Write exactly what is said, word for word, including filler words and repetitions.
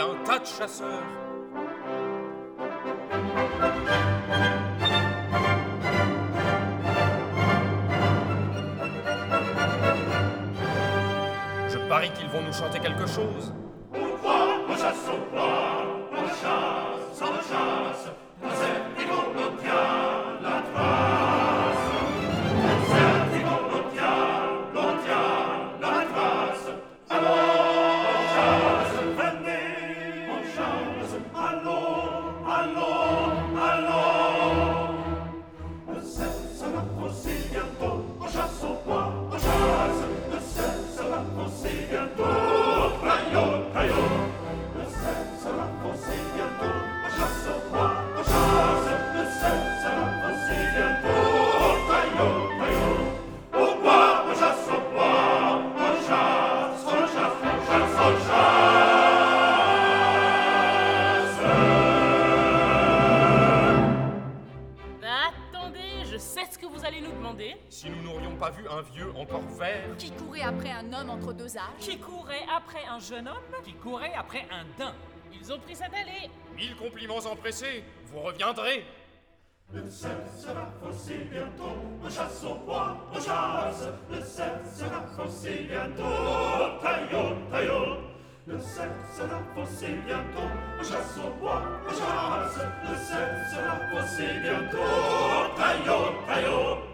un tas de chasseurs. Je parie qu'ils vont nous chanter quelque chose. Pourquoi on chasse au bois, on chasse, on chasse, nous servons l'on tient la trace. Nous servons l'on tient, l'on tient la trace. Allons, on chasse, venez, on chasse, allons, allons, allons. Le cerf sera faussé bientôt, on chasse au bois, on chasse. Le cerf sera faussé bientôt, caillot, caillot. Le cerf sera faussé bientôt, on chasse au bois, on chasse. Le cerf sera faussé bientôt, caillot, caillot. Au bois, on chasse au bois, on chasse, on chasse, on chasse, on chasse. Bah, attendez, je sais ce que vous allez nous demander. Si nous n'aurions pas vu un vieux encore vert, Qui courait après un homme entre deux âges? Qui courait après un jeune homme qui courait après un daim. Ils ont pris cette allée. mille compliments empressés, vous reviendrez. Le cerf sera faussé bientôt, on chasse au bois, on chasse. Le cerf sera faussé bientôt, taillot, taillot. Le cerf sera faussé bientôt, on chasse au bois, on chasse. Le cerf sera faussé bientôt, taillot, taillot.